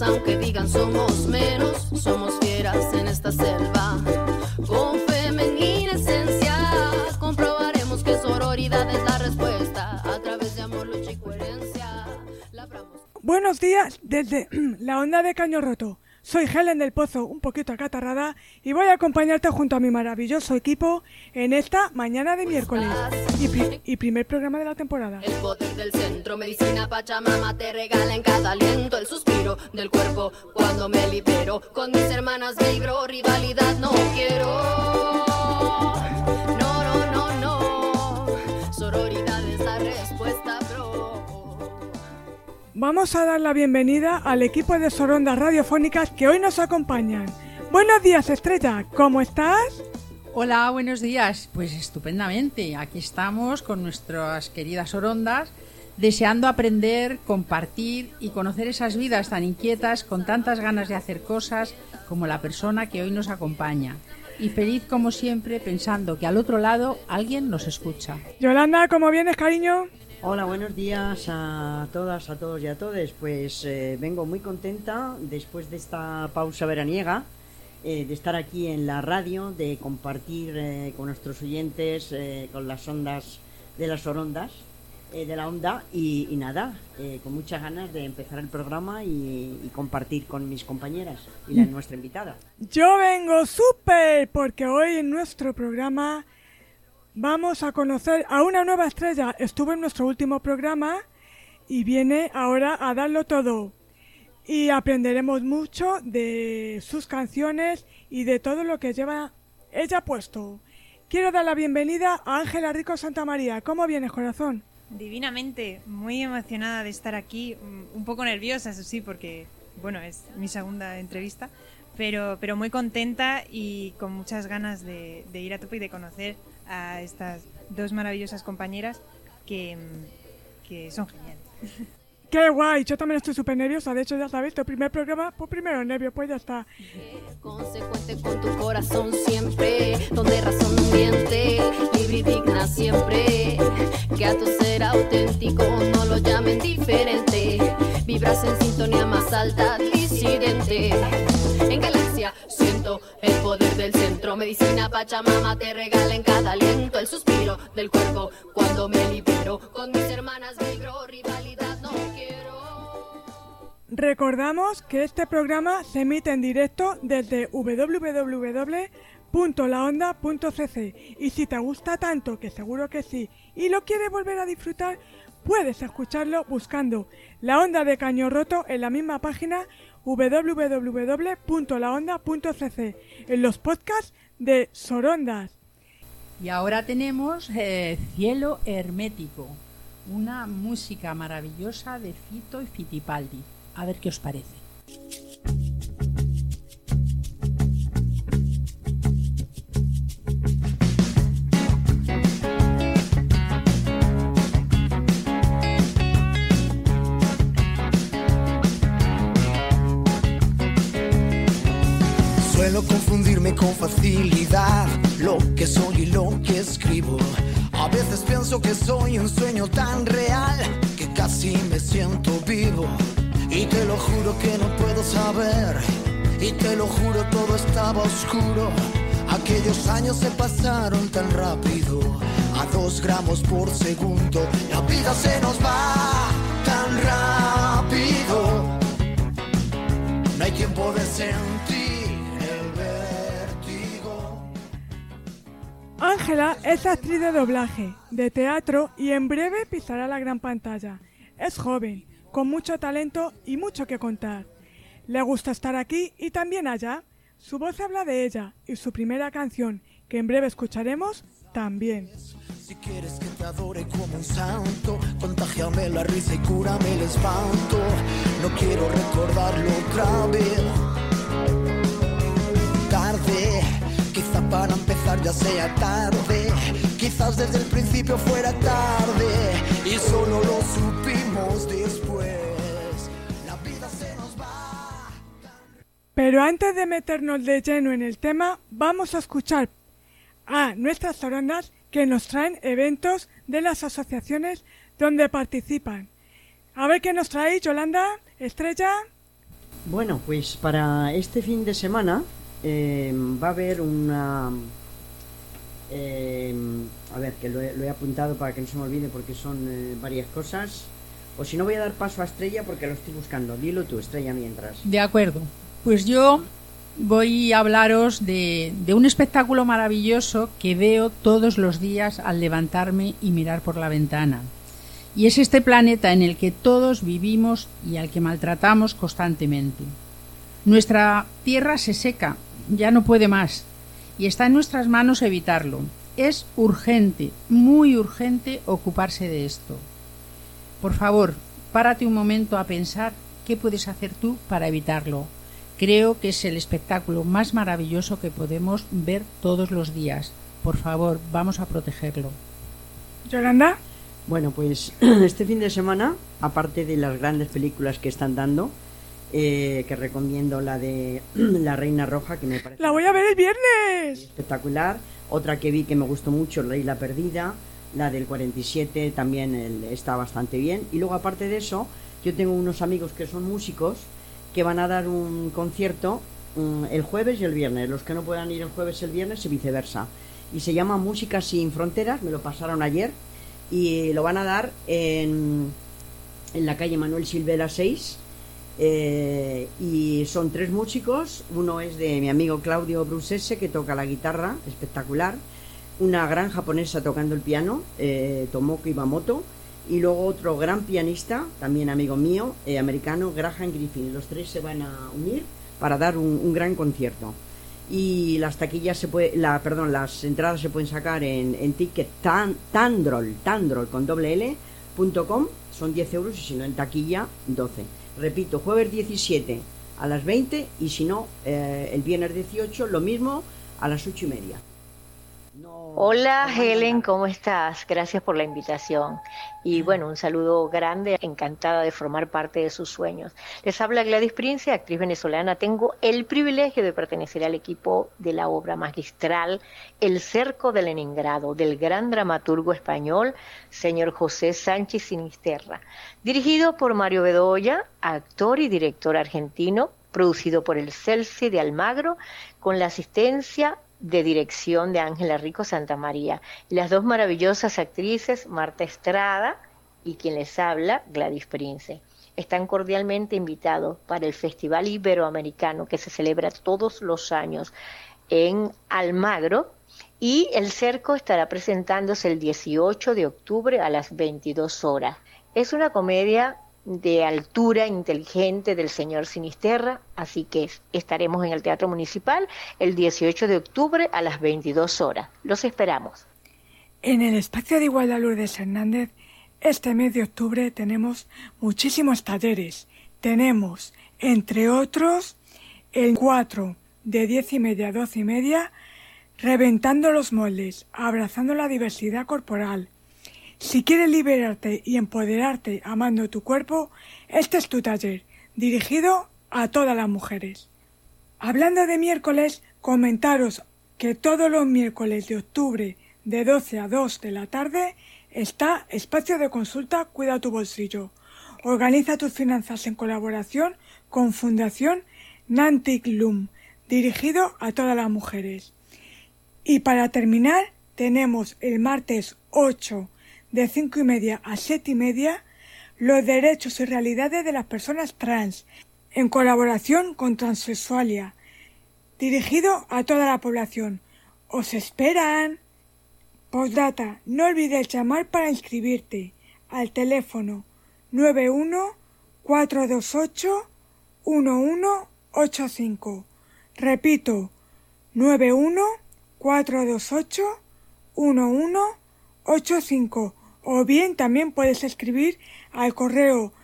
más, aunque digan somos menos, somos fieras en esta selva. Con femenina esencia comprobaremos que sororidad es la respuesta. A través de amor, lucha y coherencia labramos. Buenos días desde la onda de Caño Roto. Soy Helen del Pozo, un poquito acatarrada, y voy a acompañarte junto a mi maravilloso equipo en esta mañana de miércoles y primer programa de la temporada. El poder del centro, medicina Pachamama te regala en cada aliento el suspiro del cuerpo cuando me libero. Con mis hermanas vibro, rivalidad no quiero. No, no, no, no. Sororidad es la respuesta, bro. Vamos a dar la bienvenida al equipo de sorondas radiofónicas que hoy nos acompañan. Buenos días, Estrella, ¿cómo estás? Hola, buenos días. Pues estupendamente. Aquí estamos con nuestras queridas sorondas, deseando aprender, compartir y conocer esas vidas tan inquietas, con tantas ganas de hacer cosas como la persona que hoy nos acompaña. Y feliz como siempre, pensando que al otro lado alguien nos escucha. Yolanda, ¿cómo vienes, cariño? Hola, buenos días a todas, a todos y a todes. Pues vengo muy contenta después de esta pausa veraniega de estar aquí en la radio, de compartir con nuestros oyentes, con las ondas de las sorondas, de la onda y nada, con muchas ganas de empezar el programa y compartir con mis compañeras y nuestra invitada. Yo vengo súper porque hoy en nuestro programa vamos a conocer a una nueva estrella. Estuvo en nuestro último programa y viene ahora a darlo todo. Y aprenderemos mucho de sus canciones y de todo lo que lleva ella puesto. Quiero dar la bienvenida a Ángela Rico Santamaría. ¿Cómo vienes, corazón? Divinamente, muy emocionada de estar aquí, un poco nerviosa, eso sí, porque bueno, es mi segunda entrevista, pero muy contenta y con muchas ganas de ir a tope y de conocer a estas dos maravillosas compañeras que son geniales. ¡Qué guay! Yo también estoy súper nerviosa. De hecho, ya sabes, tu primer programa, pues primero nervio, pues ya está. Consecuente con tu corazón siempre, donde razón no miente, libre y digna siempre. Que a tu ser auténtico no lo llamen diferente. Vibras en sintonía más alta, disidente. En galaxia siento el poder del centro. Medicina Pachamama te regala en cada aliento el suspiro del cuerpo cuando me libero. Con mis hermanas vibro, rivalidad no quiero. Recordamos que este programa se emite en directo desde www.laonda.cc y si te gusta tanto, que seguro que sí, y lo quieres volver a disfrutar, puedes escucharlo buscando La Onda de Caño Roto en la misma página www.laonda.cc en los podcasts de Sorondas. Y ahora tenemos Cielo Hermético, una música maravillosa de Fito y Fitipaldi. A ver qué os parece. Suelo confundirme con facilidad lo que soy y lo que escribo. A veces pienso que soy un sueño tan real que casi me siento vivo. Y te lo juro que no puedo saber, y te lo juro todo estaba oscuro. Aquellos años se pasaron tan rápido, a 2 gramos por segundo. La vida se nos va tan rápido, no hay tiempo de sentir el vértigo. Ángela es actriz de doblaje, de teatro y en breve pisará la gran pantalla. Es joven, con mucho talento y mucho que contar. Le gusta estar aquí y también allá. Su voz habla de ella y su primera canción, que en breve escucharemos, también. Si quieres que te adore como un santo, contágiame la risa y cúrame el espanto. No quiero recordarlo otra vez. Tarde, quizá para empezar ya sea tarde. Quizás desde el principio fuera tarde y solo lo supimos después. La vida se nos va. Pero antes de meternos de lleno en el tema, vamos a escuchar a nuestras sorondas que nos traen eventos de las asociaciones donde participan. A ver qué nos trae Yolanda, Estrella. Bueno, pues para este fin de semana va a haber una... a ver, que lo he apuntado para que no se me olvide porque son varias cosas. O si no, voy a dar paso a Estrella porque lo estoy buscando. Dilo tú, Estrella, mientras. De acuerdo. Pues yo voy a hablaros de un espectáculo maravilloso que veo todos los días al levantarme y mirar por la ventana. Y es este planeta en el que todos vivimos y al que maltratamos constantemente. Nuestra tierra se seca, ya no puede más, y está en nuestras manos evitarlo. Es urgente, muy urgente, ocuparse de esto. Por favor, párate un momento a pensar qué puedes hacer tú para evitarlo. Creo que es el espectáculo más maravilloso que podemos ver todos los días. Por favor, vamos a protegerlo. ¿Yolanda? Bueno, pues este fin de semana, aparte de las grandes películas que están dando, que recomiendo la de La Reina Roja, que me parece... ¡La voy a ver el viernes! Espectacular. Otra que vi que me gustó mucho, La Isla Perdida. La del 47 también está bastante bien. Y luego, aparte de eso, yo tengo unos amigos que son músicos que van a dar un concierto el jueves y el viernes. Los que no puedan ir el jueves y el viernes y viceversa. Y se llama Música Sin Fronteras, me lo pasaron ayer. Y lo van a dar en la calle Manuel Silvera 6. Y son 3 músicos. Uno es de mi amigo Claudio Brusese, que toca la guitarra, espectacular. Una gran japonesa tocando el piano, Tomoko Iwamoto. Y luego otro gran pianista, también amigo mío, americano, Graham Griffin. Los 3 se van a unir para dar un gran concierto. Y las taquillas las entradas se pueden sacar en ticket Tandrol con .com, son 10 euros, y si no en taquilla 12. Repito, jueves 17 a las 20 y si no el viernes 18 lo mismo a las 8:30. Hola Helen, ¿cómo estás? Gracias por la invitación y bueno, un saludo grande, encantada de formar parte de sus sueños. Les habla Gladys Prince, actriz venezolana. Tengo el privilegio de pertenecer al equipo de la obra magistral El Cerco de Leningrado, del gran dramaturgo español señor José Sánchez Sinisterra, dirigido por Mario Bedoya, actor y director argentino, producido por el Celsi de Almagro, con la asistencia de dirección de Ángela Rico Santamaría, y las 2 maravillosas actrices Marta Estrada y quien les habla, Gladys Prince. Están cordialmente invitados para el Festival Iberoamericano que se celebra todos los años en Almagro, y el Cerco estará presentándose el 18 de octubre a las 22 horas. Es una comedia de altura inteligente del señor Sinisterra, así que estaremos en el Teatro Municipal el 18 de octubre a las 22 horas. Los esperamos. En el espacio de Igualdad Lourdes Hernández, este mes de octubre tenemos muchísimos talleres. Tenemos, entre otros, el 4 de 10:30 a 12:30, Reventando los moldes, abrazando la diversidad corporal. Si quieres liberarte y empoderarte amando tu cuerpo, este es tu taller, dirigido a todas las mujeres. Hablando de miércoles, comentaros que todos los miércoles de octubre de 12 a 2 de la tarde está Espacio de Consulta Cuida tu Bolsillo. Organiza tus finanzas en colaboración con Fundación Nantic Lum, dirigido a todas las mujeres. Y para terminar, tenemos el martes 8 de 5:30 a 7:30, los derechos y realidades de las personas trans, en colaboración con Transexualia, dirigido a toda la población. ¡Os esperan! Postdata, no olvides llamar para inscribirte al teléfono 91-428-1185. Repito, 91-428-1185. O bien también puedes escribir al correo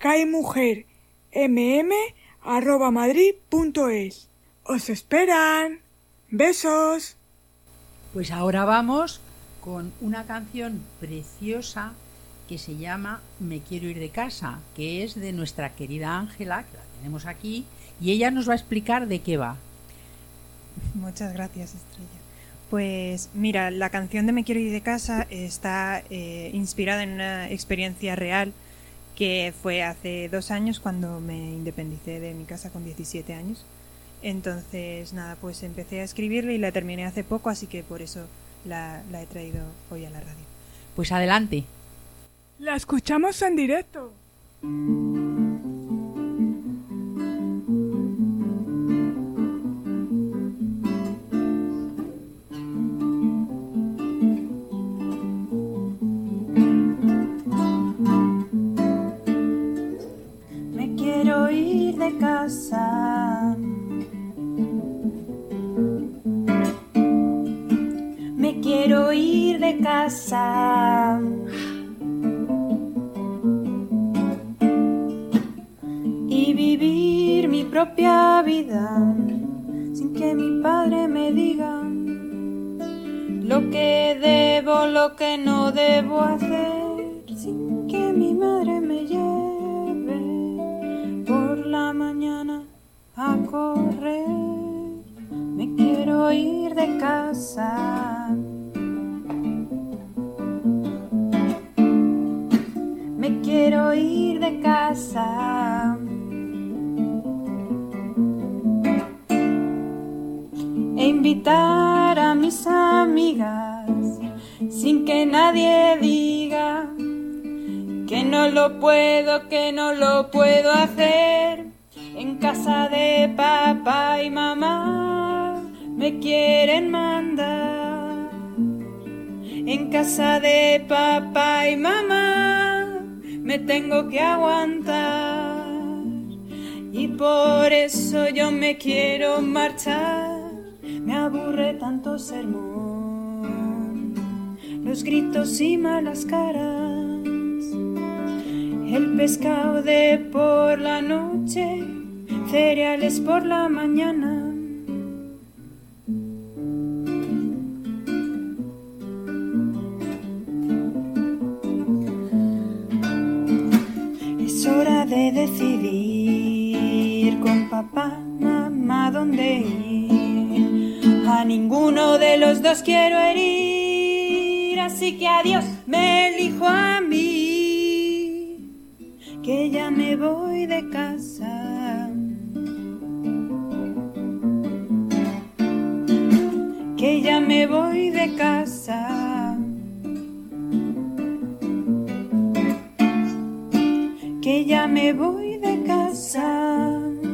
kaimujermm@madrid.es. ¡Os esperan! ¡Besos! Pues ahora vamos con una canción preciosa que se llama Me quiero ir de casa, que es de nuestra querida Ángela, que la tenemos aquí, y ella nos va a explicar de qué va. Muchas gracias, Estrella. Pues mira, la canción de Me quiero ir de casa está inspirada en una experiencia real que fue hace 2 años cuando me independicé de mi casa con 17 años. Entonces, nada, pues empecé a escribirla y la terminé hace poco, así que por eso la he traído hoy a la radio. Pues adelante. La escuchamos en directo. Me quiero ir de casa. Me quiero ir de casa. Y vivir mi propia vida sin que mi padre me diga lo que debo, lo que no debo hacer, sin que mi madre me lleve por la mañana a correr. Me quiero ir de casa. Me quiero ir de casa. E invitar a mis amigas sin que nadie diga que no lo puedo hacer. En casa de papá y mamá me quieren mandar. En casa de papá y mamá me tengo que aguantar. Y por eso yo me quiero marchar. Me aburre tanto sermón, los gritos y malas caras, el pescado de por la noche, cereales por la mañana. Es hora de decidir con papá, mamá, dónde ir. A ninguno de los dos quiero herir, así que adiós, me elijo a mí, que ya me voy de casa. Que ya me voy de casa. Que ya me voy de casa.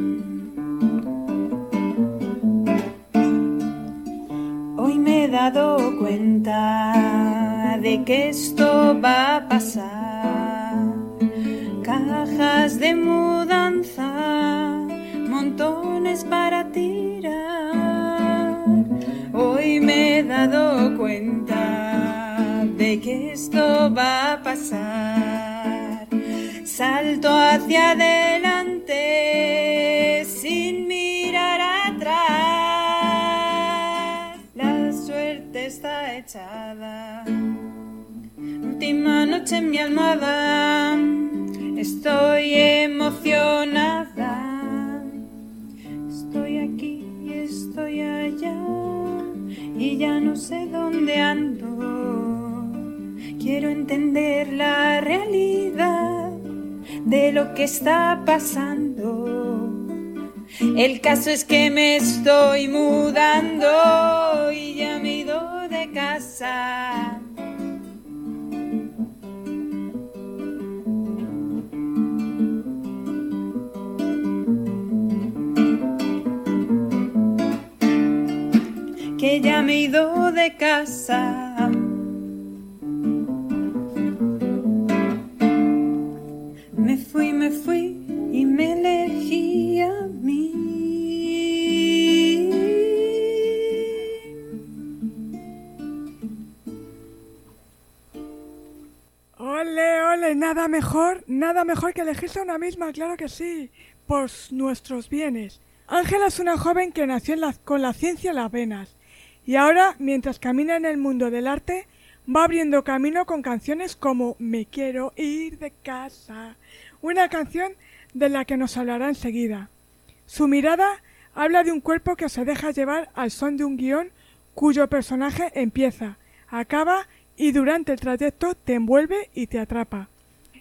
Hoy me he dado cuenta de que esto va a pasar. Cajas de mudanza, montones para tirar. Hoy me he dado cuenta de que esto va a pasar. Salto hacia adelante sin mirar atrás. La suerte está echada. Última noche en mi almohada. Estoy emocionada. Estoy aquí y estoy allá. Y ya no sé dónde ando. Quiero entender la realidad de lo que está pasando. El caso es que me estoy mudando y ya me he ido de casa. Que ya me he ido de casa. Me fui y me elegí a mí. Ole, ole, nada mejor que elegirse a una misma, claro que sí, por nuestros bienes. Ángela es una joven que nació con la ciencia en las venas y ahora, mientras camina en el mundo del arte, va abriendo camino con canciones como Me quiero ir de casa, una canción de la que nos hablará enseguida. Su mirada habla de un cuerpo que se deja llevar al son de un guión cuyo personaje empieza, acaba y durante el trayecto te envuelve y te atrapa.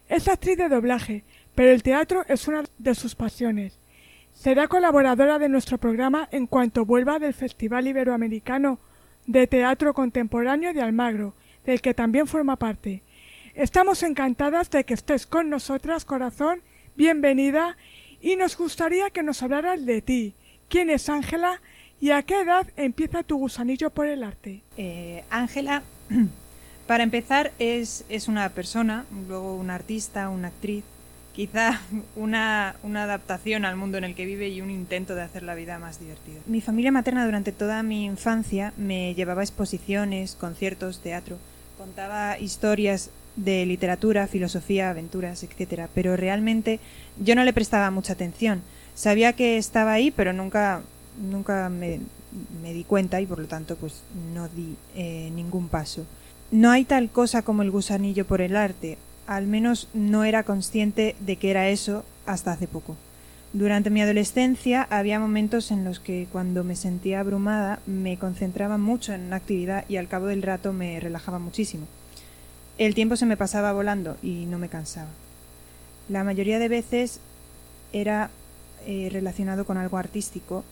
Es actriz de doblaje, pero el teatro es una de sus pasiones. Será colaboradora de nuestro programa en cuanto vuelva del Festival Iberoamericano de Teatro Contemporáneo de Almagro, del que también forma parte. Estamos encantadas de que estés con nosotras, corazón, bienvenida, y nos gustaría que nos hablaras de ti. ¿Quién es Ángela y a qué edad empieza tu gusanillo por el arte? Ángela, para empezar, es una persona, luego una artista, una actriz, quizá una adaptación al mundo en el que vive y un intento de hacer la vida más divertida. Mi familia materna durante toda mi infancia me llevaba a exposiciones, conciertos, teatro, contaba historias de literatura, filosofía, aventuras, etcétera, pero realmente yo no le prestaba mucha atención. Sabía que estaba ahí, pero nunca me di cuenta y por lo tanto pues no di ningún paso. No hay tal cosa como el gusanillo por el arte, al menos no era consciente de que era eso hasta hace poco. Durante mi adolescencia había momentos en los que cuando me sentía abrumada me concentraba mucho en una actividad y al cabo del rato me relajaba muchísimo. El tiempo se me pasaba volando y no me cansaba. La mayoría de veces era relacionado con algo artístico,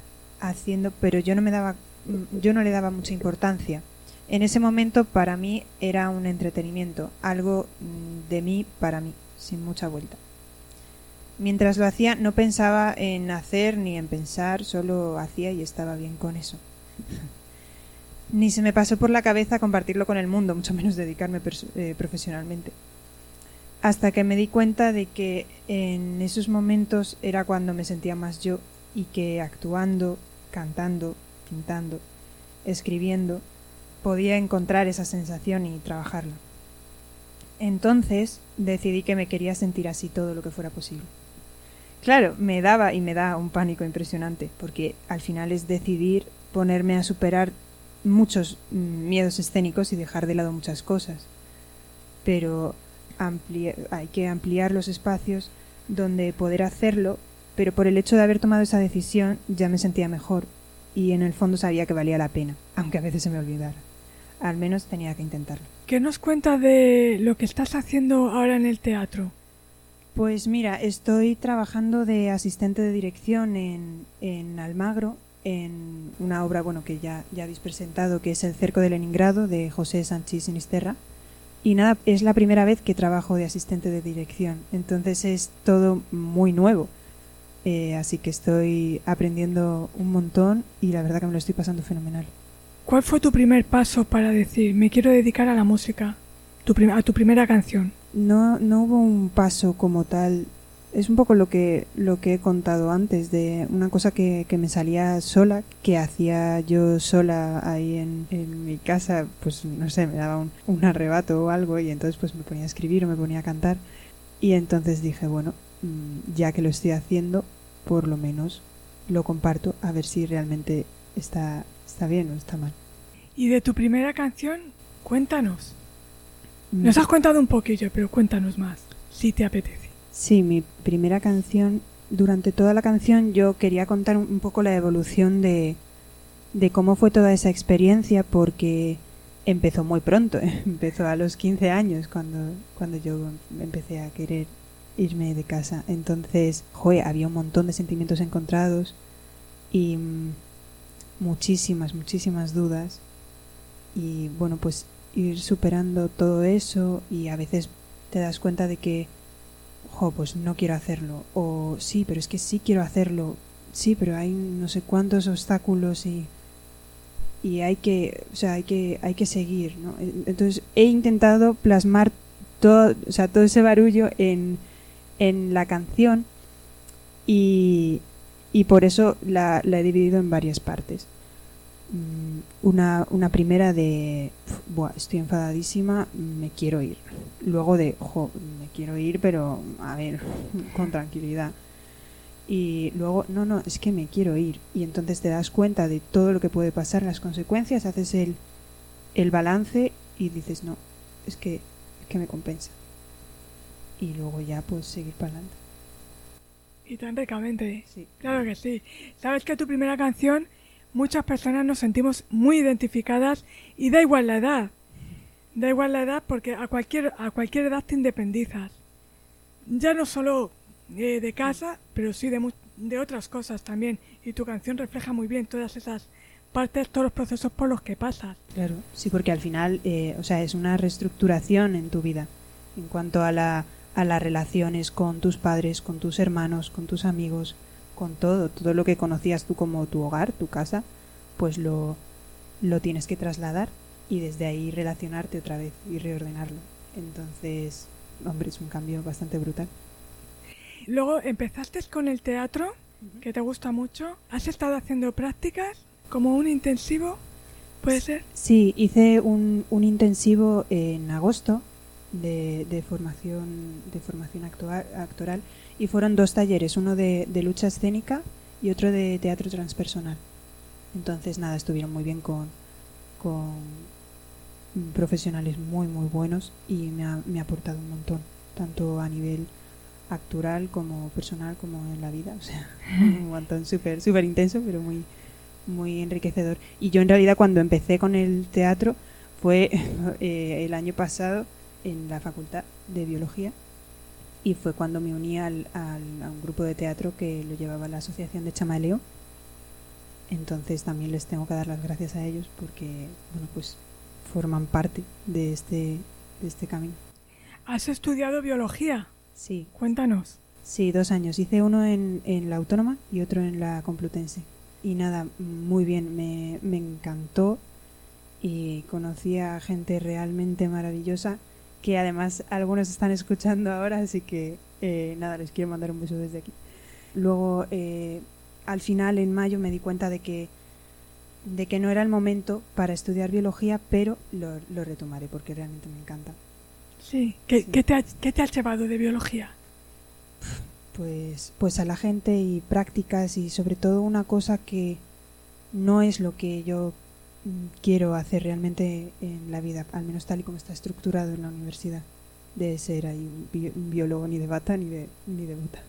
pero yo no le daba mucha importancia. En ese momento para mí era un entretenimiento, algo de mí para mí, sin mucha vuelta. Mientras lo hacía no pensaba en hacer ni en pensar, solo hacía y estaba bien con eso. Ni se me pasó por la cabeza compartirlo con el mundo, mucho menos dedicarme profesionalmente. Hasta que me di cuenta de que en esos momentos era cuando me sentía más yo y que actuando, cantando, pintando, escribiendo, podía encontrar esa sensación y trabajarla. Entonces decidí que me quería sentir así todo lo que fuera posible. Claro, me daba y me da un pánico impresionante, porque al final es decidir ponerme a superar muchos miedos escénicos y dejar de lado muchas cosas. Pero hay que ampliar los espacios donde poder hacerlo, pero por el hecho de haber tomado esa decisión ya me sentía mejor y en el fondo sabía que valía la pena, aunque a veces se me olvidara. Al menos tenía que intentarlo. ¿Qué nos cuentas de lo que estás haciendo ahora en el teatro? Pues mira, estoy trabajando de asistente de dirección en Almagro, en una obra que ya habéis presentado, que es El cerco de Leningrado, de José Sanchís Sinisterra. Y nada, es la primera vez que trabajo de asistente de dirección, entonces es todo muy nuevo. Así que estoy aprendiendo un montón y la verdad que me lo estoy pasando fenomenal. ¿Cuál fue tu primer paso para decir, me quiero dedicar a la música? A tu primera canción. No hubo un paso como tal. Es un poco lo que he contado antes, de una cosa que me salía sola, que hacía yo sola ahí en mi casa, pues no sé, me daba un arrebato o algo y entonces pues me ponía a escribir o me ponía a cantar. Y entonces dije, bueno, ya que lo estoy haciendo, por lo menos lo comparto a ver si realmente está bien o está mal. ¿Y de tu primera canción? Cuéntanos. Nos has contado un poquillo, pero cuéntanos más, si te apetece. Sí, mi primera canción, durante toda la canción yo quería contar un poco la evolución de cómo fue toda esa experiencia, porque empezó muy pronto, empezó a los 15 años cuando yo empecé a querer irme de casa. Entonces, había un montón de sentimientos encontrados y muchísimas dudas y bueno, pues ir superando todo eso y a veces te das cuenta de que pues no quiero hacerlo, o sí, pero es que sí quiero hacerlo, sí, pero hay no sé cuántos obstáculos y hay que seguir, ¿no? Entonces he intentado plasmar todo ese barullo en la canción y por eso la he dividido en varias partes. Una primera de estoy enfadadísima, me quiero ir. Luego de me quiero ir, pero a ver, con tranquilidad. Y luego no, es que me quiero ir. Y entonces te das cuenta de todo lo que puede pasar, las consecuencias, haces el balance y dices no, es que me compensa. Y luego ya pues seguir para adelante. Y tan ricamente. Sí. Claro que sí. Sabes que tu primera canción, muchas personas nos sentimos muy identificadas y da igual la edad. Da igual la edad porque a cualquier edad te independizas. Ya no solo de casa, pero sí de otras cosas también. Y tu canción refleja muy bien todas esas partes, todos los procesos por los que pasas. Claro, sí, porque al final, es una reestructuración en tu vida en cuanto a las relaciones con tus padres, con tus hermanos, con tus amigos, con todo lo que conocías tú como tu hogar, tu casa, pues lo tienes que trasladar y desde ahí relacionarte otra vez y reordenarlo. Entonces, hombre, es un cambio bastante brutal. Luego empezaste con el teatro, que te gusta mucho. ¿Has estado haciendo prácticas como un intensivo? ¿Puede ser? Sí, hice un intensivo en agosto de formación actoral y fueron 2 talleres, uno de lucha escénica y otro de teatro transpersonal. Entonces, nada, estuvieron muy bien con profesionales muy muy buenos y me ha aportado un montón, tanto a nivel actoral como personal como en la vida, o sea, un montón, súper intenso, pero muy muy enriquecedor. Y yo en realidad cuando empecé con el teatro fue el año pasado en la Facultad de Biología y fue cuando me uní a un grupo de teatro que lo llevaba la Asociación de Chamaleo. Entonces también les tengo que dar las gracias a ellos porque, bueno, pues forman parte de este camino. ¿Has estudiado biología? Sí. Cuéntanos. Sí, 2 años. Hice uno en la Autónoma y otro en la Complutense. Y nada, muy bien, me encantó y conocí a gente realmente maravillosa que además algunos están escuchando ahora, así que nada, les quiero mandar un beso desde aquí. Luego, al final, en mayo, me di cuenta de que no era el momento para estudiar biología, pero lo retomaré porque realmente me encanta. Sí. ¿Qué te has llevado de biología? Pues a la gente y prácticas y sobre todo una cosa que no es lo que yo quiero hacer realmente en la vida, al menos tal y como está estructurado en la universidad, de ser ahí un biólogo ni de bata ni de bota.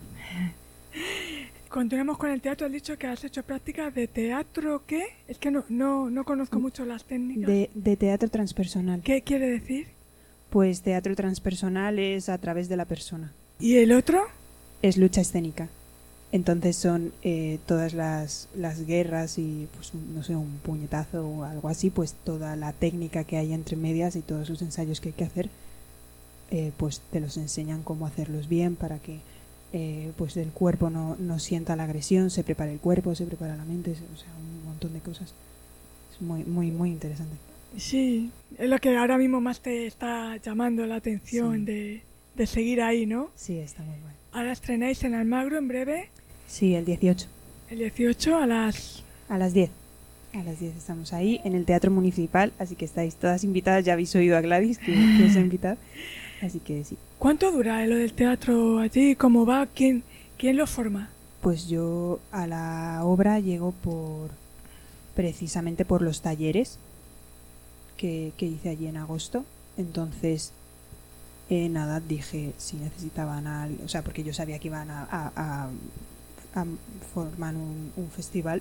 Continuamos con el teatro. Has dicho que has hecho prácticas de teatro, ¿qué? Es que no conozco mucho las técnicas. De teatro transpersonal. ¿Qué quiere decir? Pues teatro transpersonal es a través de la persona. ¿Y el otro? Es lucha escénica. Entonces son todas las guerras y, pues no sé, un puñetazo o algo así, pues toda la técnica que hay entre medias y todos los ensayos que hay que hacer, pues te los enseñan cómo hacerlos bien para que pues el cuerpo no sienta la agresión, se prepara el cuerpo, se prepara la mente, o sea, un montón de cosas. Es muy, muy, muy interesante. Sí, es lo que ahora mismo más te está llamando la atención, sí. de seguir ahí, ¿no? Sí, está muy bueno. Ahora estrenáis en Almagro en breve. Sí, el 18. El 18 a las 10. A las 10 estamos ahí en el Teatro Municipal, así que estáis todas invitadas. Ya habéis oído a Gladys que os ha invitado, así que sí. ¿Cuánto dura lo del teatro allí? ¿Cómo va? ¿Quién lo forma? Pues yo a la obra llego precisamente por los talleres que hice allí en agosto. Entonces, nada, dije si necesitaban algo, o sea, porque yo sabía que iban a formar un festival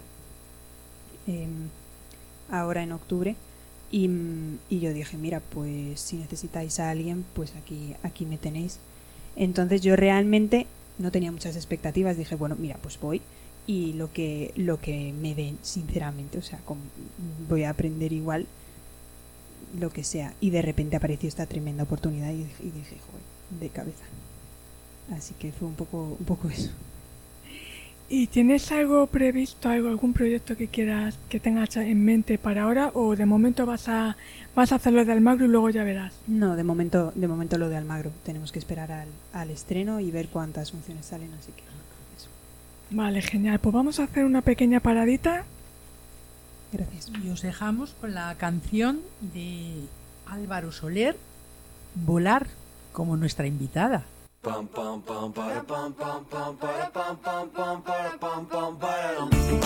ahora en octubre y yo dije, mira, pues si necesitáis a alguien, pues aquí me tenéis. Entonces yo realmente no tenía muchas expectativas, dije, bueno, mira, pues voy y lo que me den, sinceramente, o sea, voy a aprender igual lo que sea. Y de repente apareció esta tremenda oportunidad y dije, joder, de cabeza. Así que fue un poco eso. ¿Y tienes algo previsto, algún proyecto que tengas en mente para ahora, o de momento vas a hacer lo de Almagro y luego ya verás? No, de momento lo de Almagro. Tenemos que esperar al estreno y ver cuántas funciones salen, así que eso. Vale, genial. Pues vamos a hacer una pequeña paradita. Gracias. Y os dejamos con la canción de Álvaro Soler, Volar, como nuestra invitada. Pam pam pam para pam pam pam para pam pam pam para pam pam para.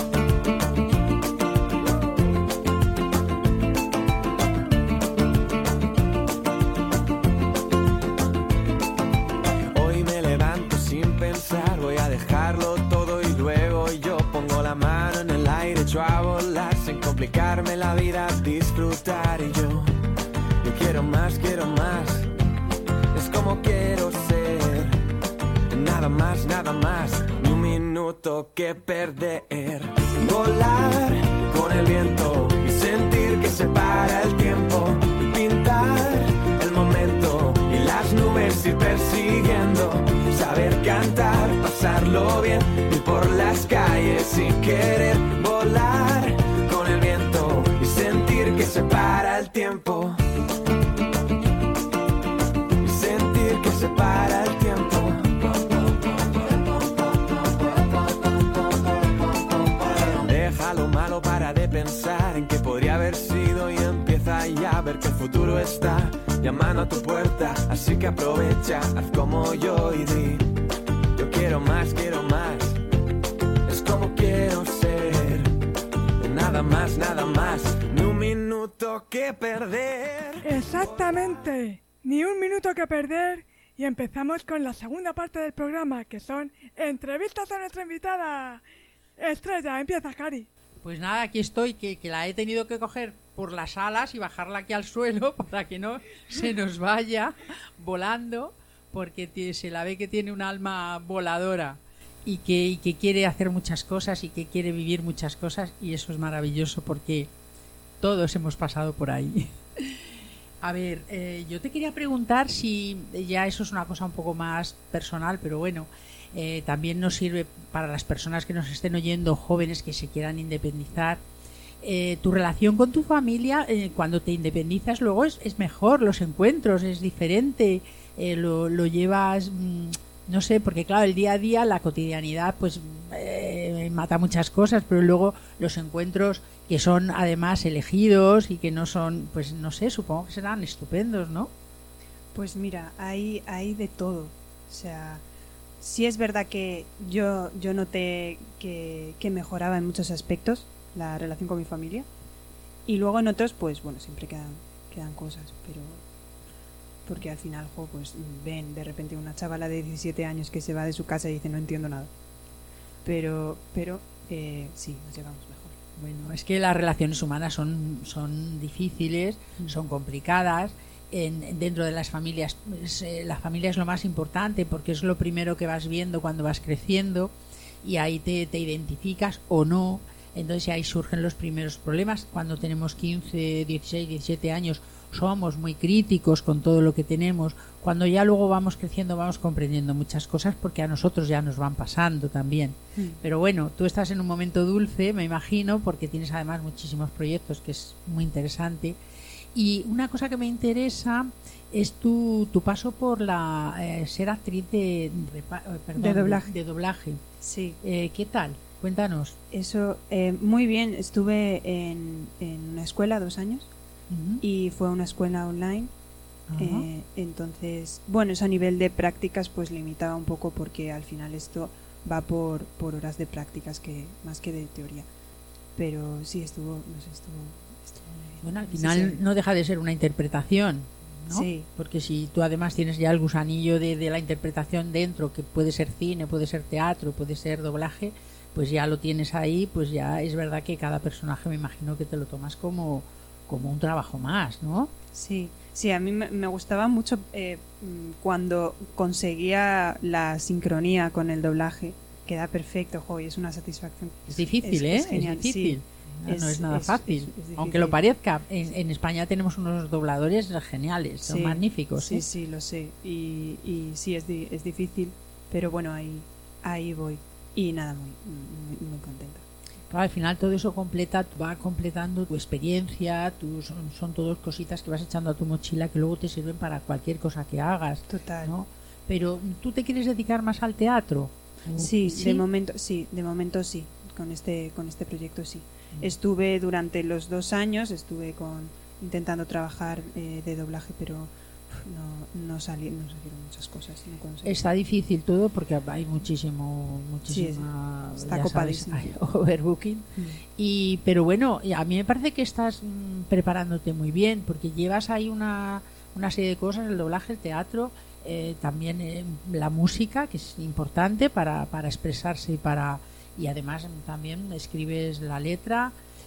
Hoy me levanto sin pensar, voy a dejarlo todo y luego yo pongo la mano en el aire, echo a volar sin complicarme la vida, disfrutar y yo quiero quiero más, quiero más. Es como quiero ser. Nada más, ni un minuto que perder. Volar con el viento y sentir que se para el tiempo. Pintar el momento y las nubes ir persiguiendo. Saber cantar, pasarlo bien, ir por las calles sin querer. Volar con el viento y sentir que se para el tiempo. Y sentir que se para el tiempo. Deja lo malo, para de pensar en que podría haber sido y empieza ya a ver que el futuro está llamando a tu puerta. Así que aprovecha, haz como yo y di: yo quiero más, es como quiero ser. Nada más, ni un minuto que perder. Exactamente, ni un minuto que perder. Y empezamos con la segunda parte del programa, que son entrevistas a nuestra invitada. Estrella, empieza, Cari. Pues nada, aquí estoy, que la he tenido que coger por las alas y bajarla aquí al suelo para que no se nos vaya volando, porque se la ve que tiene un alma voladora y que quiere hacer muchas cosas y que quiere vivir muchas cosas, y eso es maravilloso porque todos hemos pasado por ahí. A ver, yo te quería preguntar si, ya eso es una cosa un poco más personal, pero bueno, también nos sirve para las personas que nos estén oyendo, jóvenes que se quieran independizar. Tu relación con tu familia, cuando te independizas luego es mejor, los encuentros es diferente, lo llevas, no sé, porque claro, el día a día, la cotidianidad pues mata muchas cosas, pero luego los encuentros que son además elegidos y que no son, pues no sé, supongo que serán estupendos, ¿no? Pues mira, hay de todo. O sea, sí es verdad que yo noté que mejoraba en muchos aspectos la relación con mi familia, y luego en otros pues bueno, siempre quedan cosas, pero porque al final pues ven de repente una chavala de 17 años que se va de su casa y dice: no entiendo nada, pero sí, nos llevamos mejor. Bueno, es que las relaciones humanas son difíciles, son complicadas. Dentro de las familias, la familia es lo más importante porque es lo primero que vas viendo cuando vas creciendo, y ahí te identificas o no. Entonces ahí surgen los primeros problemas. Cuando tenemos 15, 16, 17 años somos muy críticos con todo lo que tenemos. Cuando ya luego vamos creciendo vamos comprendiendo muchas cosas porque a nosotros ya nos van pasando también. Pero bueno, tú estás en un momento dulce, me imagino, porque tienes además muchísimos proyectos, que es muy interesante. Y una cosa que me interesa es tu paso por ser actriz de doblaje. Sí. ¿Qué tal? Cuéntanos. Eso, muy bien. Estuve en una escuela 2 años y fue una escuela online. Entonces, bueno, eso a nivel de prácticas pues limitaba un poco, porque al final esto va por horas de prácticas más que de teoría. Pero sí, estuvo bueno, al final no deja de ser una interpretación, ¿no? Sí. Porque si tú además tienes ya el gusanillo de la interpretación dentro, que puede ser cine, puede ser teatro, puede ser doblaje, pues ya lo tienes ahí, pues ya es verdad que cada personaje me imagino que te lo tomas como un trabajo más, ¿no? Sí, a mí me gustaba mucho cuando conseguía la sincronía con el doblaje, queda perfecto, y es una satisfacción. Es difícil, es genial, es difícil. Sí. No es nada fácil, aunque lo parezca. En España tenemos unos dobladores geniales, son magníficos. Sí, lo sé. Y sí, es difícil, pero bueno, ahí voy. Y nada, muy contenta. Claro, al final todo eso va completando tu experiencia, son todas cositas que vas echando a tu mochila que luego te sirven para cualquier cosa que hagas. Total. ¿No? Pero ¿tú te quieres dedicar más al teatro? Sí, de momento sí. Con este proyecto sí. Estuve durante los 2 años, intentando trabajar de doblaje, pero no salieron muchas cosas. Está difícil todo porque hay muchísima está copadísimo. Hay overbooking. Pero bueno, a mí me parece que estás preparándote muy bien, porque llevas ahí una serie de cosas: el doblaje, el teatro, también la música, que es importante para expresarse y además también escribes la letra.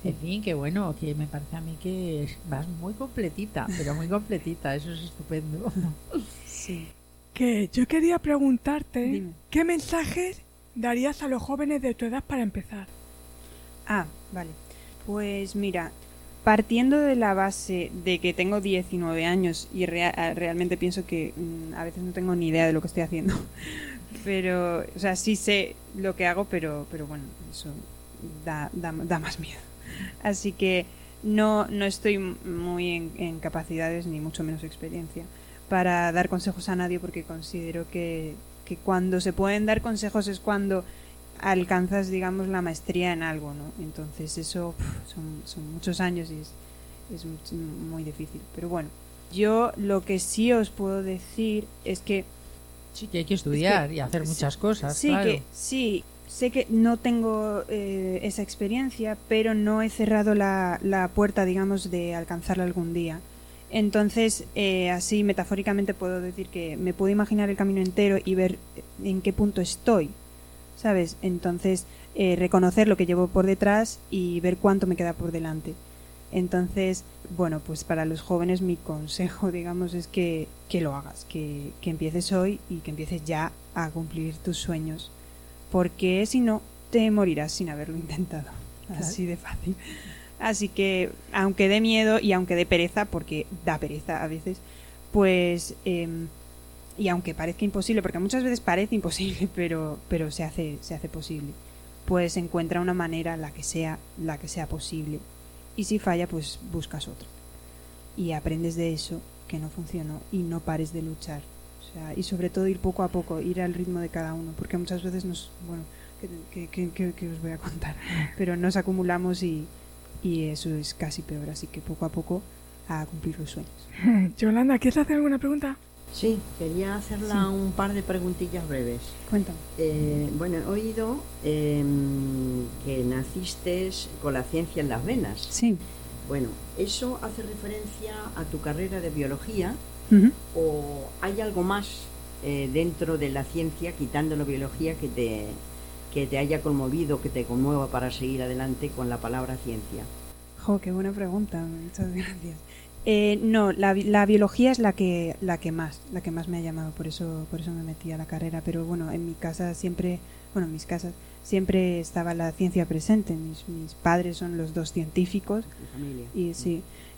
En fin, que bueno, que me parece a mí que vas muy completita, pero muy completita, eso es estupendo. Sí. Que yo quería preguntarte, Dime. ¿qué mensajes darías a los jóvenes de tu edad para empezar? Ah, vale. Pues mira, partiendo de la base de que tengo 19 años y realmente pienso que a veces no tengo ni idea de lo que estoy haciendo. Pero, o sea, sí sé lo que hago, pero bueno, eso da más miedo. Así que no estoy muy en capacidades, ni mucho menos experiencia, para dar consejos a nadie, porque considero que cuando se pueden dar consejos es cuando alcanzas, digamos, la maestría en algo, ¿no? Entonces eso son muchos años y es muy difícil. Pero bueno, yo lo que sí os puedo decir es que Sí, que hay que estudiar y hacer muchas cosas, sí, claro. que sí, sé que no tengo esa experiencia, pero no he cerrado la puerta, digamos, de alcanzarla algún día. Entonces, así metafóricamente puedo decir que me puedo imaginar el camino entero y ver en qué punto estoy, ¿sabes? Entonces, reconocer lo que llevo por detrás y ver cuánto me queda por delante. Entonces, bueno, pues para los jóvenes mi consejo, digamos, es que lo hagas, que empieces hoy y que empieces ya a cumplir tus sueños, porque si no, te morirás sin haberlo intentado. Así de fácil. Así que, aunque dé miedo y aunque dé pereza, porque da pereza a veces, pues, y aunque parezca imposible, porque muchas veces parece imposible, pero se hace posible, pues encuentra una manera, la que sea posible. Y si falla, pues buscas otro. Y aprendes de eso, que no funcionó, y no pares de luchar. O sea, y sobre todo ir poco a poco, ir al ritmo de cada uno, porque muchas veces ¿qué os voy a contar? Pero nos acumulamos y eso es casi peor, así que poco a poco a cumplir los sueños. Yolanda, ¿quieres hacer alguna pregunta? Sí, quería hacerla un par de preguntillas breves. Cuéntame. Bueno, he oído que naciste con la ciencia en las venas. Sí. Bueno, ¿eso hace referencia a tu carrera de biología o hay algo más dentro de la ciencia, quitando la biología, que te haya conmovido, que te conmueva para seguir adelante con la palabra ciencia? Jo, qué buena pregunta, muchas gracias. No, la biología es la que más me ha llamado, por eso me metí a la carrera. Pero bueno, en mi casa siempre, bueno, en mis casas siempre estaba la ciencia presente. Mis padres son los dos científicos. Mi familia. Y sí,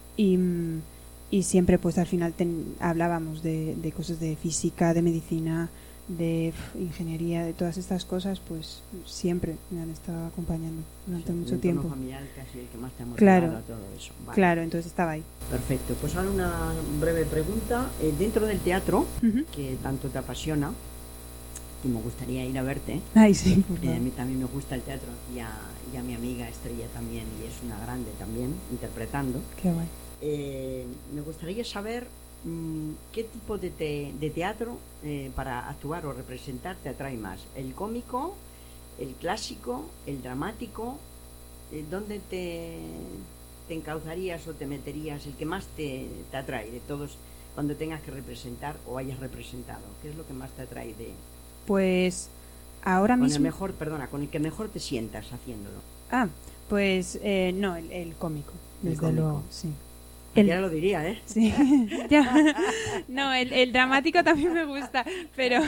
y siempre pues al final hablábamos de cosas de física, de medicina, de ingeniería, de todas estas cosas, pues siempre me han estado acompañando durante mucho tiempo. Familiar, casi el que más te ha claro, a todo eso. Vale. Claro, entonces estaba ahí. Perfecto, pues ahora una breve pregunta. Dentro del teatro, que tanto te apasiona, y me gustaría ir a verte. Ay, sí. A mí también me gusta el teatro, y a mi amiga Estrella también, y es una grande también, interpretando. Qué guay. Me gustaría saber qué tipo de teatro para actuar o representar te atrae más. ¿El cómico, el clásico, el dramático? ¿Dónde te encauzarías o te meterías, el que más te atrae de todos cuando tengas que representar o hayas representado? ¿Qué es lo que más te atrae de...? Pues ahora mismo... con el que mejor te sientas haciéndolo. Ah, pues no, el cómico, desde luego, sí. Ya lo diría, ¿eh? Sí, ya. No, el dramático también me gusta, pero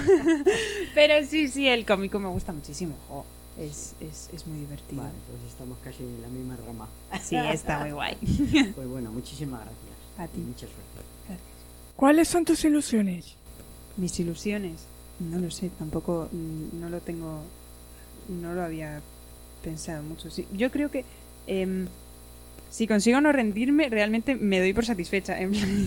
sí, el cómico me gusta muchísimo. Oh, es muy divertido. Vale, pues estamos casi en la misma rama. Sí, está muy guay. Pues bueno, muchísimas gracias. A ti. Y mucha suerte. Gracias. ¿Cuáles son tus ilusiones? Mis ilusiones, no lo sé, tampoco no lo tengo, no lo había pensado mucho. Sí, yo creo que si consigo no rendirme, realmente me doy por satisfecha.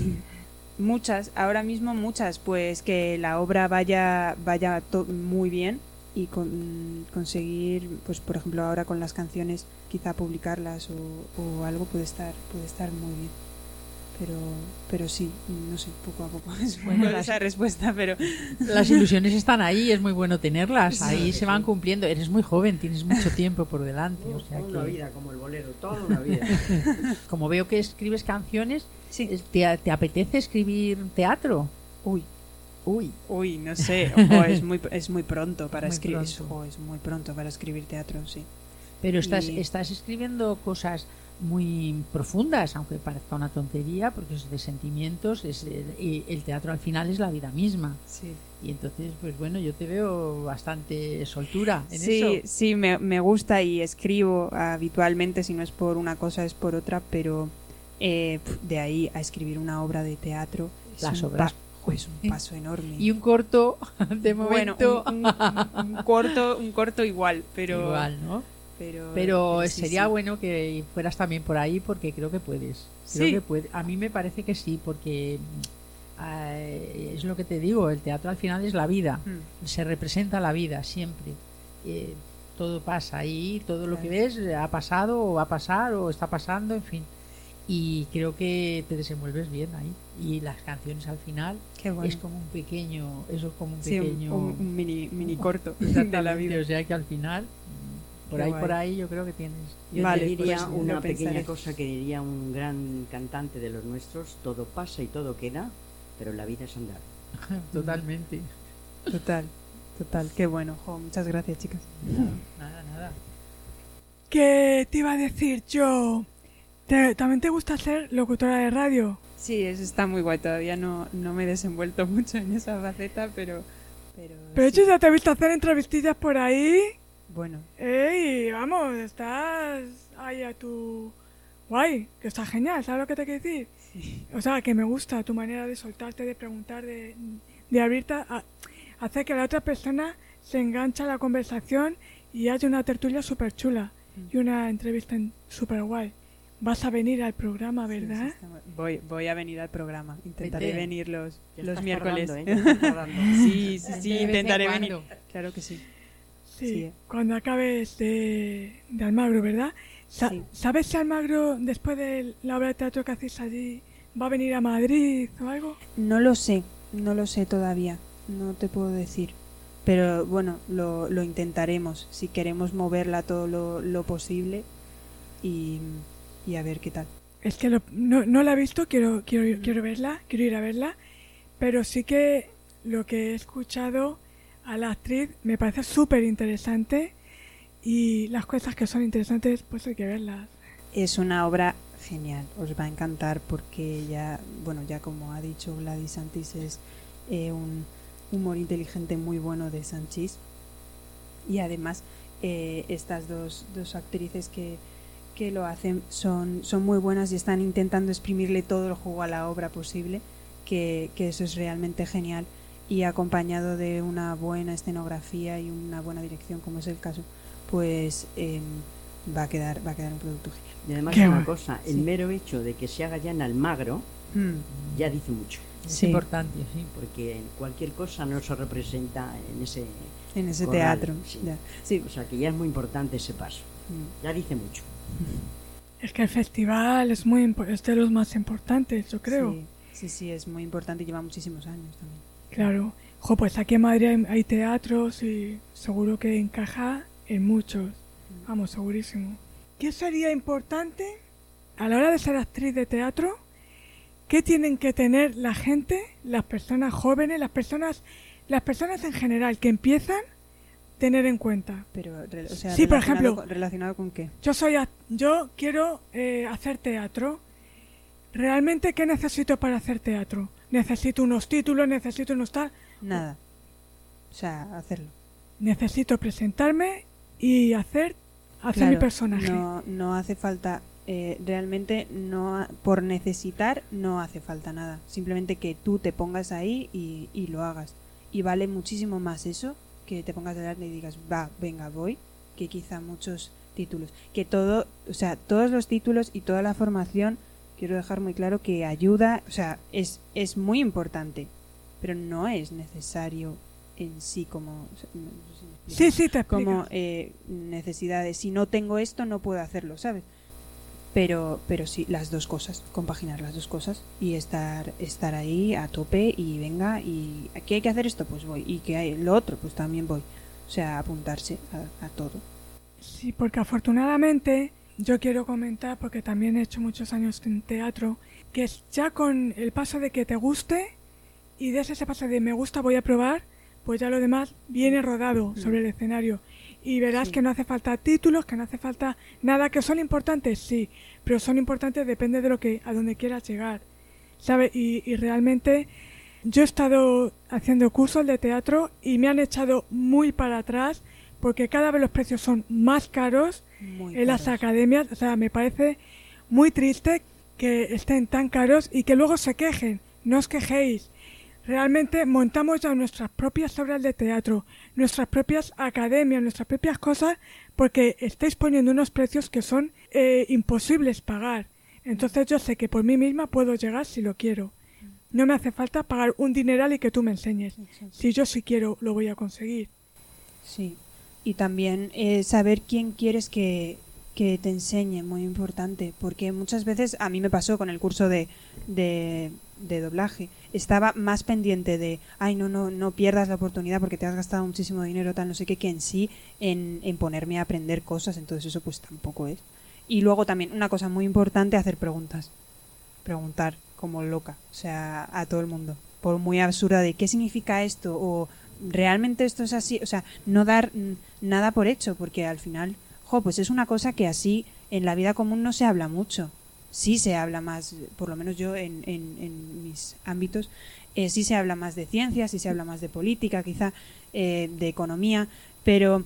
Ahora mismo muchas, pues que la obra vaya muy bien y conseguir, pues por ejemplo ahora con las canciones, quizá publicarlas o algo puede estar muy bien. Pero sí, no sé, poco a poco es buena esa respuesta, pero las ilusiones están ahí, es muy bueno tenerlas, ahí se van cumpliendo. Eres muy joven, tienes mucho tiempo por delante. O sea una vida, como el bolero, toda una vida. Como veo que escribes canciones, sí. ¿te apetece escribir teatro? Uy, no sé, es muy pronto para escribir. Es muy pronto para escribir teatro, sí. Pero estás Y- escribiendo cosas muy profundas, aunque parezca una tontería, porque es de sentimientos, y el teatro al final es la vida misma. Sí. Y entonces, pues bueno, yo te veo bastante soltura en Sí, eso. sí, me gusta y escribo habitualmente, si no es por una cosa es por otra, pero de ahí a escribir una obra de teatro Las obras, es un paso enorme. Y un corto, de Bueno, momento... un corto igual, pero Igual, ¿no? pero sí, sería sí. bueno que fueras también por ahí, porque creo que puedes. Creo Sí. que a mí me parece que sí, porque es lo que te digo, el teatro al final es la vida. Se representa la vida siempre. Todo pasa ahí, todo lo que ves ha pasado o va a pasar o está pasando, en fin. Y creo que te desenvuelves bien ahí. Y las canciones al final Qué bueno. es como un pequeño, eso es como un Sí, pequeño un mini corto de la exactamente, vida. o sea que al final por Qué ahí guay. yo creo que tienes. Yo Vale, te diría pues una lo pequeña pensaré. cosa que diría un gran cantante de los nuestros: todo pasa y todo queda, pero la vida es andar. Totalmente. Total, qué bueno. Jo, muchas gracias, chicas. Nada. ¿Qué te iba a decir yo? ¿También te gusta ser locutora de radio? Sí, eso está muy guay. Todavía no me he desenvuelto mucho en esa faceta, pero Pero sí. yo ya te he visto hacer entrevistillas por ahí. Bueno, ¡Ey! Vamos, estás ahí a tu... Guay, que está genial, ¿sabes lo que te quiero decir? O sea, que me gusta tu manera de soltarte, de preguntar, de abrirte a hacer que la otra persona se enganche a la conversación y haya una tertulia súper chula y una entrevista súper guay. Vas a venir al programa, ¿verdad? sí, está muy- voy a venir al programa. Intentaré Vete. venir los Ya estás miércoles. tardando, ¿eh? Ya estás tardando. Sí, De vez en intentaré cuando. venir. Claro que sí. Sí, Sí. cuando acabes de Almagro, ¿verdad? Sí. ¿Sabes si Almagro, después de la obra de teatro que hacéis allí, va a venir a Madrid o algo? No lo sé todavía. No te puedo decir. Pero bueno, lo intentaremos. Si queremos moverla todo lo posible y a ver qué tal. Es que no la he visto, quiero verla, quiero ir a verla, pero sí que lo que he escuchado a la actriz me parece súper interesante y las cosas que son interesantes pues hay que verlas. Es una obra genial, os va a encantar porque ya como ha dicho Gladys Santis, es un humor inteligente muy bueno de Sanchís, y además estas dos actrices que lo hacen son muy buenas y están intentando exprimirle todo el jugo a la obra posible, que eso es realmente genial, y acompañado de una buena escenografía y una buena dirección, como es el caso, pues va a quedar un producto genial. Y además Qué una guay. cosa, el Sí. mero hecho de que se haga ya en Almagro ya dice mucho, Es Sí. importante, sí. porque cualquier cosa no se representa en ese En ese corral, teatro. sí. Ya. Sí. O sea que ya es muy importante ese paso, Mm. ya dice mucho. Es que el festival es es de los más importantes, yo creo. Sí, es muy importante y lleva muchísimos años también. Claro. Jo, pues aquí en Madrid hay teatros y seguro que encaja en muchos. Vamos, segurísimo. ¿Qué sería importante a la hora de ser actriz de teatro? ¿Qué tienen que tener la gente, las personas jóvenes, las personas en general que empiezan, tener en cuenta? Pero, o sea, Sí, por relacionado ejemplo, ¿relacionado con qué? Yo quiero hacer teatro. ¿Realmente qué necesito para hacer teatro? ¿Necesito unos títulos? ¿Necesito unos tal? Nada. O sea, hacerlo. Necesito presentarme y hacer mi Claro, personaje. No hace falta, realmente por necesitar no hace falta nada. Simplemente que tú te pongas ahí y lo hagas. Y vale muchísimo más eso que te pongas delante y digas, venga, voy, que quizá muchos títulos. Que todo, o sea, todos los títulos y toda la formación, quiero dejar muy claro que ayuda, o sea, es muy importante, pero no es necesario en sí como... o sea, no sé si me explico. Sí, te explico. Como necesidades. Si no tengo esto, no puedo hacerlo, ¿sabes? Pero sí, las dos cosas, compaginar las dos cosas y estar ahí a tope y venga, y aquí hay que hacer esto, pues voy, y que hay lo otro, pues también voy. O sea, apuntarse a todo. Sí, porque afortunadamente yo quiero comentar, porque también he hecho muchos años en teatro, que ya con el paso de que te guste y des ese paso de me gusta, voy a probar, pues ya lo demás viene rodado sobre el escenario. Y verás que no hace falta títulos, que no hace falta nada, que son importantes, sí, pero son importantes depende de lo que a donde quieras llegar, ¿sabes? Y realmente yo he estado haciendo cursos de teatro y me han echado muy para atrás porque cada vez los precios son más caros en las academias. O sea, me parece muy triste que estén tan caros y que luego se quejen. No os quejéis. Realmente montamos ya nuestras propias obras de teatro, nuestras propias academias, nuestras propias cosas, porque estáis poniendo unos precios que son imposibles pagar. Entonces yo sé que por mí misma puedo llegar si lo quiero. No me hace falta pagar un dineral y que tú me enseñes. Exacto. Si yo sí quiero, lo voy a conseguir. Sí, y también saber quién quieres que te enseñe, muy importante, porque muchas veces, a mí me pasó con el curso de doblaje, estaba más pendiente de, ay, no pierdas la oportunidad porque te has gastado muchísimo dinero, tal, no sé qué, que en sí, en ponerme a aprender cosas, entonces eso pues tampoco es. Y luego también, una cosa muy importante, hacer preguntas. Preguntar como loca, o sea, a todo el mundo, por muy absurda de qué significa esto o realmente esto es así, o sea, no dar nada por hecho, porque al final, pues es una cosa que así en la vida común no se habla mucho. Sí se habla más, por lo menos yo en mis ámbitos, sí se habla más de ciencia, sí se habla más de política, quizá de economía, pero